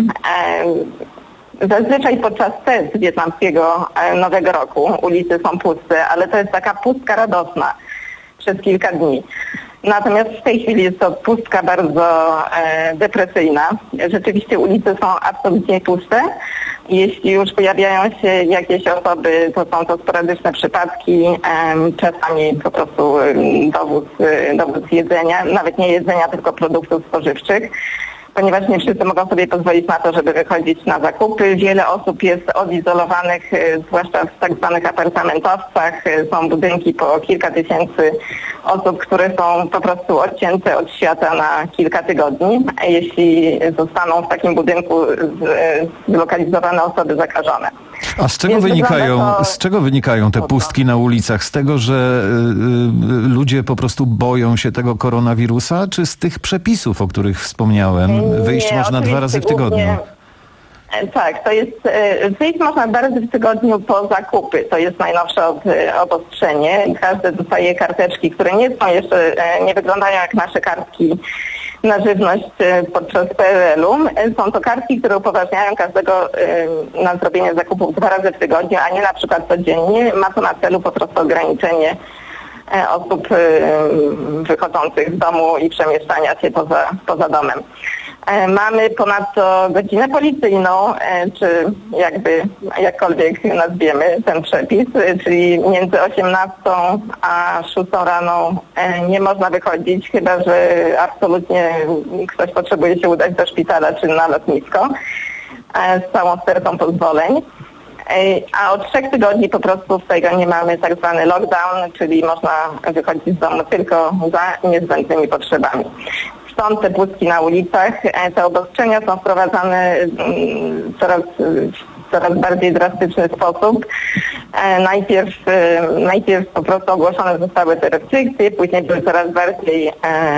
Zazwyczaj podczas test wietnamskiego Nowego Roku ulice są puste, ale to jest taka pustka radosna przez kilka dni. Natomiast w tej chwili jest to pustka bardzo depresyjna. Rzeczywiście ulice są absolutnie puste. Jeśli już pojawiają się jakieś osoby, to są to sporadyczne przypadki, czasami po prostu dowóz, dowóz jedzenia, nawet nie jedzenia, tylko produktów spożywczych, ponieważ nie wszyscy mogą sobie pozwolić na to, żeby wychodzić na zakupy. Wiele osób jest odizolowanych, zwłaszcza w tak zwanych apartamentowcach. Są budynki po kilka tysięcy osób, które są po prostu odcięte od świata na kilka tygodni. Jeśli zostaną w takim budynku zlokalizowane osoby zakażone. A z czego Więc wynikają, to... z czego wynikają te pustki na ulicach? Z tego, że y, ludzie po prostu boją się tego koronawirusa, czy z tych przepisów, o których wspomniałem? Wyjść Nie, można dwa razy w tygodniu. Głównie... Tak, to jest, wyjść można dwa razy w tygodniu po zakupy. To jest najnowsze obostrzenie. Każdy dostaje karteczki, które nie są jeszcze, nie wyglądają jak nasze kartki na żywność podczas P R L-u. Są to kartki, które upoważniają każdego na zrobienie zakupów dwa razy w tygodniu, a nie na przykład codziennie. Ma to na celu po prostu ograniczenie osób wychodzących z domu i przemieszczania się poza, poza domem. Mamy ponadto godzinę policyjną, czy jakby jakkolwiek nazwiemy ten przepis, czyli między osiemnastą a szóstą rano nie można wychodzić, chyba że absolutnie ktoś potrzebuje się udać do szpitala czy na lotnisko z całą stertą pozwoleń. A od trzech tygodni po prostu w Saigonie mamy tak zwany lockdown, czyli można wychodzić z domu tylko za niezbędnymi potrzebami. Stąd te pustki na ulicach. Te obostrzenia są wprowadzane coraz, w coraz bardziej drastyczny sposób. Najpierw, najpierw po prostu ogłoszone zostały te restrykcje, później były coraz bardziej,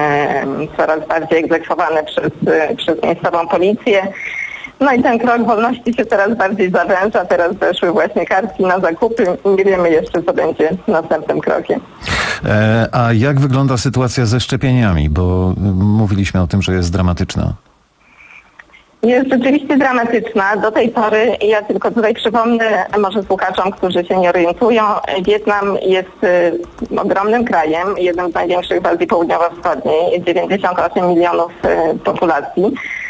coraz bardziej egzekwowane przez, przez miejscową policję. No i ten krok wolności się coraz bardziej zawęża. Teraz weszły właśnie kartki na zakupy. Nie wiemy jeszcze, co będzie następnym krokiem. E, a jak wygląda sytuacja ze szczepieniami? Bo mówiliśmy o tym, że jest dramatyczna. Jest rzeczywiście dramatyczna. Do tej pory, ja tylko tutaj przypomnę może słuchaczom, którzy się nie orientują, Wietnam jest y, ogromnym krajem, jednym z największych w Azji Południowo-Wschodniej, dziewięćdziesiąt osiem milionów y, populacji.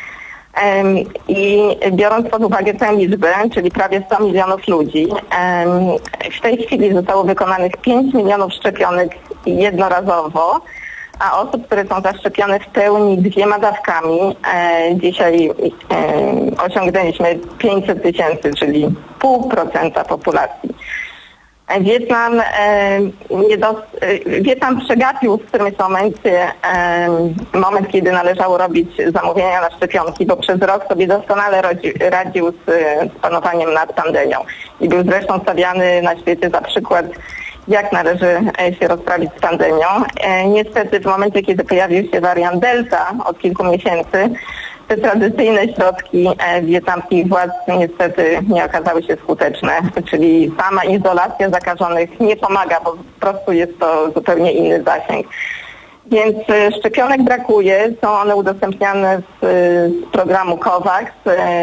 I biorąc pod uwagę tę liczbę, czyli prawie sto milionów ludzi, w tej chwili zostało wykonanych pięć milionów szczepionek jednorazowo, a osób, które są zaszczepione w pełni dwiema dawkami, e, dzisiaj e, osiągnęliśmy pięćset tysięcy, czyli pół procenta populacji. Wietnam, e, nie dos, e, Wietnam przegapił w którymś momencie e, moment, kiedy należało robić zamówienia na szczepionki, bo przez rok sobie doskonale rodzi, radził z, z panowaniem nad pandemią i był zresztą stawiany na świecie za przykład, jak należy się rozprawić z pandemią. E, niestety w momencie, kiedy pojawił się wariant Delta od kilku miesięcy, te tradycyjne środki wietnamskich władz niestety nie okazały się skuteczne, czyli sama izolacja zakażonych nie pomaga, bo po prostu jest to zupełnie inny zasięg. Więc szczepionek brakuje, są one udostępniane z, z programu COVAX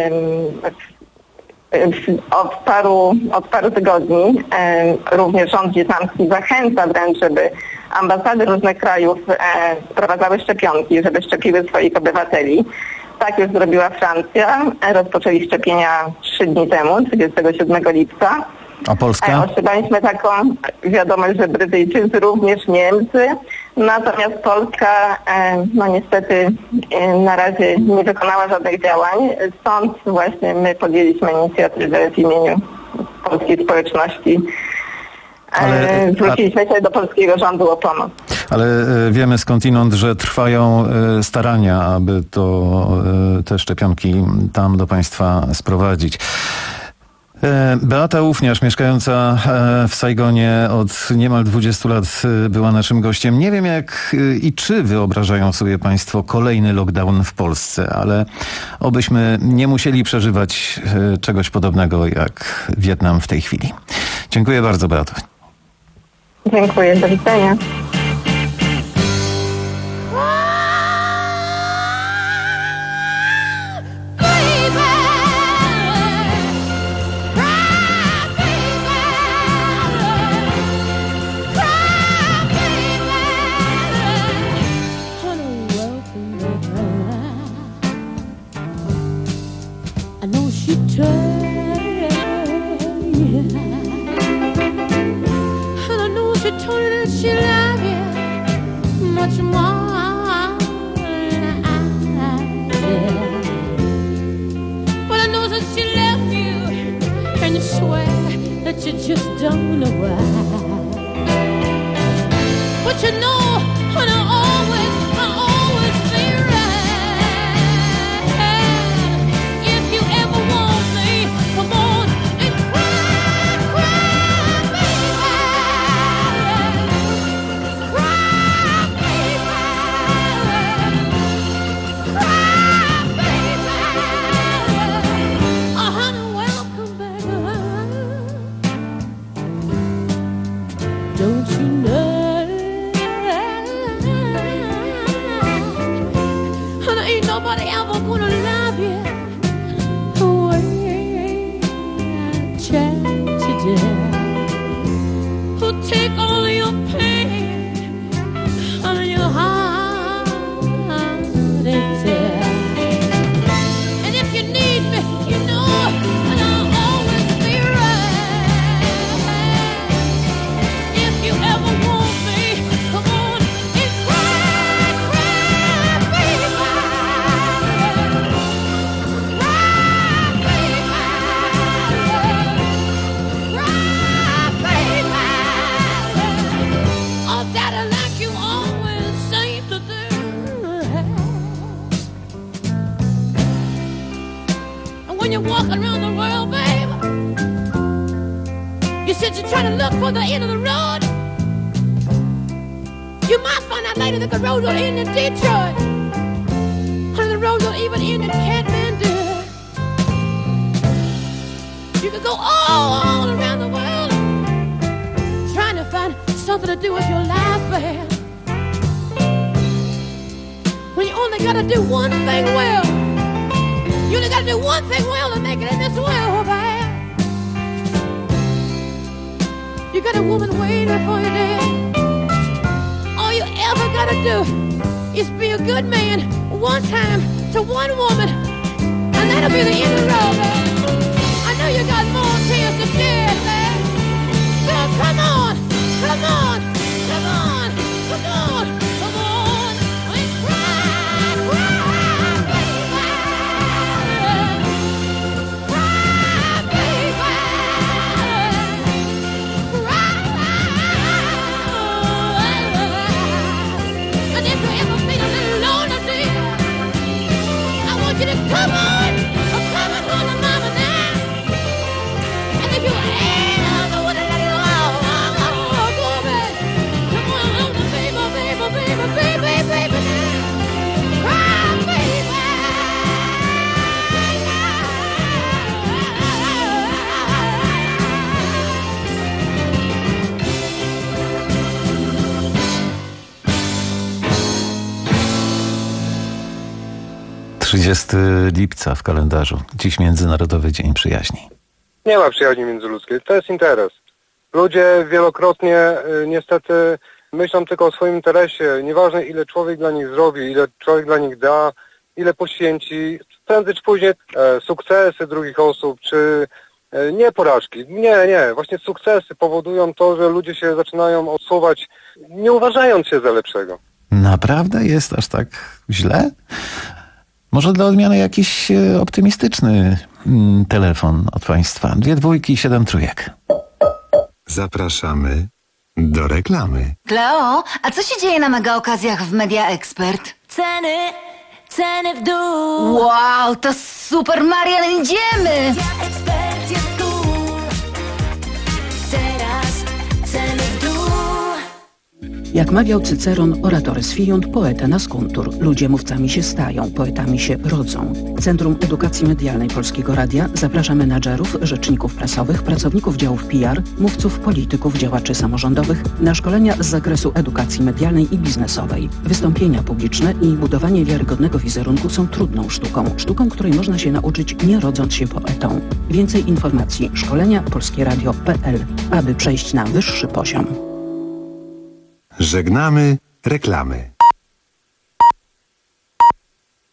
od paru, od paru tygodni. Również rząd wietnamski zachęca wręcz, żeby ambasady różnych krajów wprowadzały szczepionki, żeby szczepiły swoich obywateli. Tak już zrobiła Francja. Rozpoczęli szczepienia trzy dni temu, trzydziestego siódmego lipca. A Polska? Otrzymaliśmy taką wiadomość, że Brytyjczycy, również Niemcy. Natomiast Polska no niestety na razie nie wykonała żadnych działań. Stąd właśnie my podjęliśmy inicjatywę w imieniu polskiej społeczności. Ale, Zwróciliśmy się do polskiego rządu o pomoc. Ale wiemy skądinąd, że trwają starania, aby to, te szczepionki tam do państwa sprowadzić. Beata Ufniarz, mieszkająca w Saigonie od niemal dwudziestu lat, była naszym gościem. Nie wiem jak i czy wyobrażają sobie państwo kolejny lockdown w Polsce, ale obyśmy nie musieli przeżywać czegoś podobnego jak Wietnam w tej chwili. Dziękuję bardzo, Beato. Dziękuję, do widzenia. She love you much more than I did. But I know that she left you, and you swear that you just don't know why. But you know, and I always, I always be right. If you ever want me, come on and cry, cry, baby. Don't you know? And ain't nobody ever gonna love you the way I tried to do. Who'll take all your pain and your heart and tear. And if you need me, you know, and I'll always be right. If you ever want me, come on and cry, cry, baby. Cry, baby. Cry, baby. Oh, daddy, like you always seem to do. And when you're walking around the world, baby, you said you're trying to look for the end of the road. You might find out later that the road will end in Detroit. And the road will even end in Kathmandu. You could go all, all around the world trying to find something to do with your life, babe. When you only gotta do one thing well. You only gotta do one thing well to make it in this world, babe. You got a woman waiting for you there. All you ever gotta do is be a good man one time to one woman, and that'll be the end of the road, babe. I know you got more tears to shed, babe. So come on, come on, come on, come on, come on. trzydziestego lipca w kalendarzu. Dziś Międzynarodowy Dzień Przyjaźni. Nie ma przyjaźni międzyludzkiej, to jest interes. Ludzie wielokrotnie y, niestety myślą tylko o swoim interesie. Nieważne ile człowiek dla nich zrobi, ile człowiek dla nich da, ile poświęci. Prędzej czy później e, sukcesy drugich osób, czy e, nie porażki. Nie, nie. Właśnie sukcesy powodują to, że ludzie się zaczynają odsuwać, nie uważając się za lepszego. Naprawdę jest aż tak źle? Może dla odmiany jakiś e, optymistyczny mm, telefon od państwa. Dwie dwójki, siedem trójek. Zapraszamy do reklamy. Kleo, a co się dzieje na mega okazjach w Media Expert? Ceny, ceny w dół. Wow, to super, Marian, idziemy! Media Expert jest tu. Teraz ceny w dół. Jak mawiał Cyceron, oratoris fiunt, poeta skuntur. Ludzie mówcami się stają, poetami się rodzą. Centrum Edukacji Medialnej Polskiego Radia zaprasza menadżerów, rzeczników prasowych, pracowników działów P R, mówców, polityków, działaczy samorządowych na szkolenia z zakresu edukacji medialnej i biznesowej. Wystąpienia publiczne i budowanie wiarygodnego wizerunku są trudną sztuką. Sztuką, której można się nauczyć nie rodząc się poetą. Więcej informacji szkolenia polskieradio kropka p l, aby przejść na wyższy poziom. Żegnamy reklamy.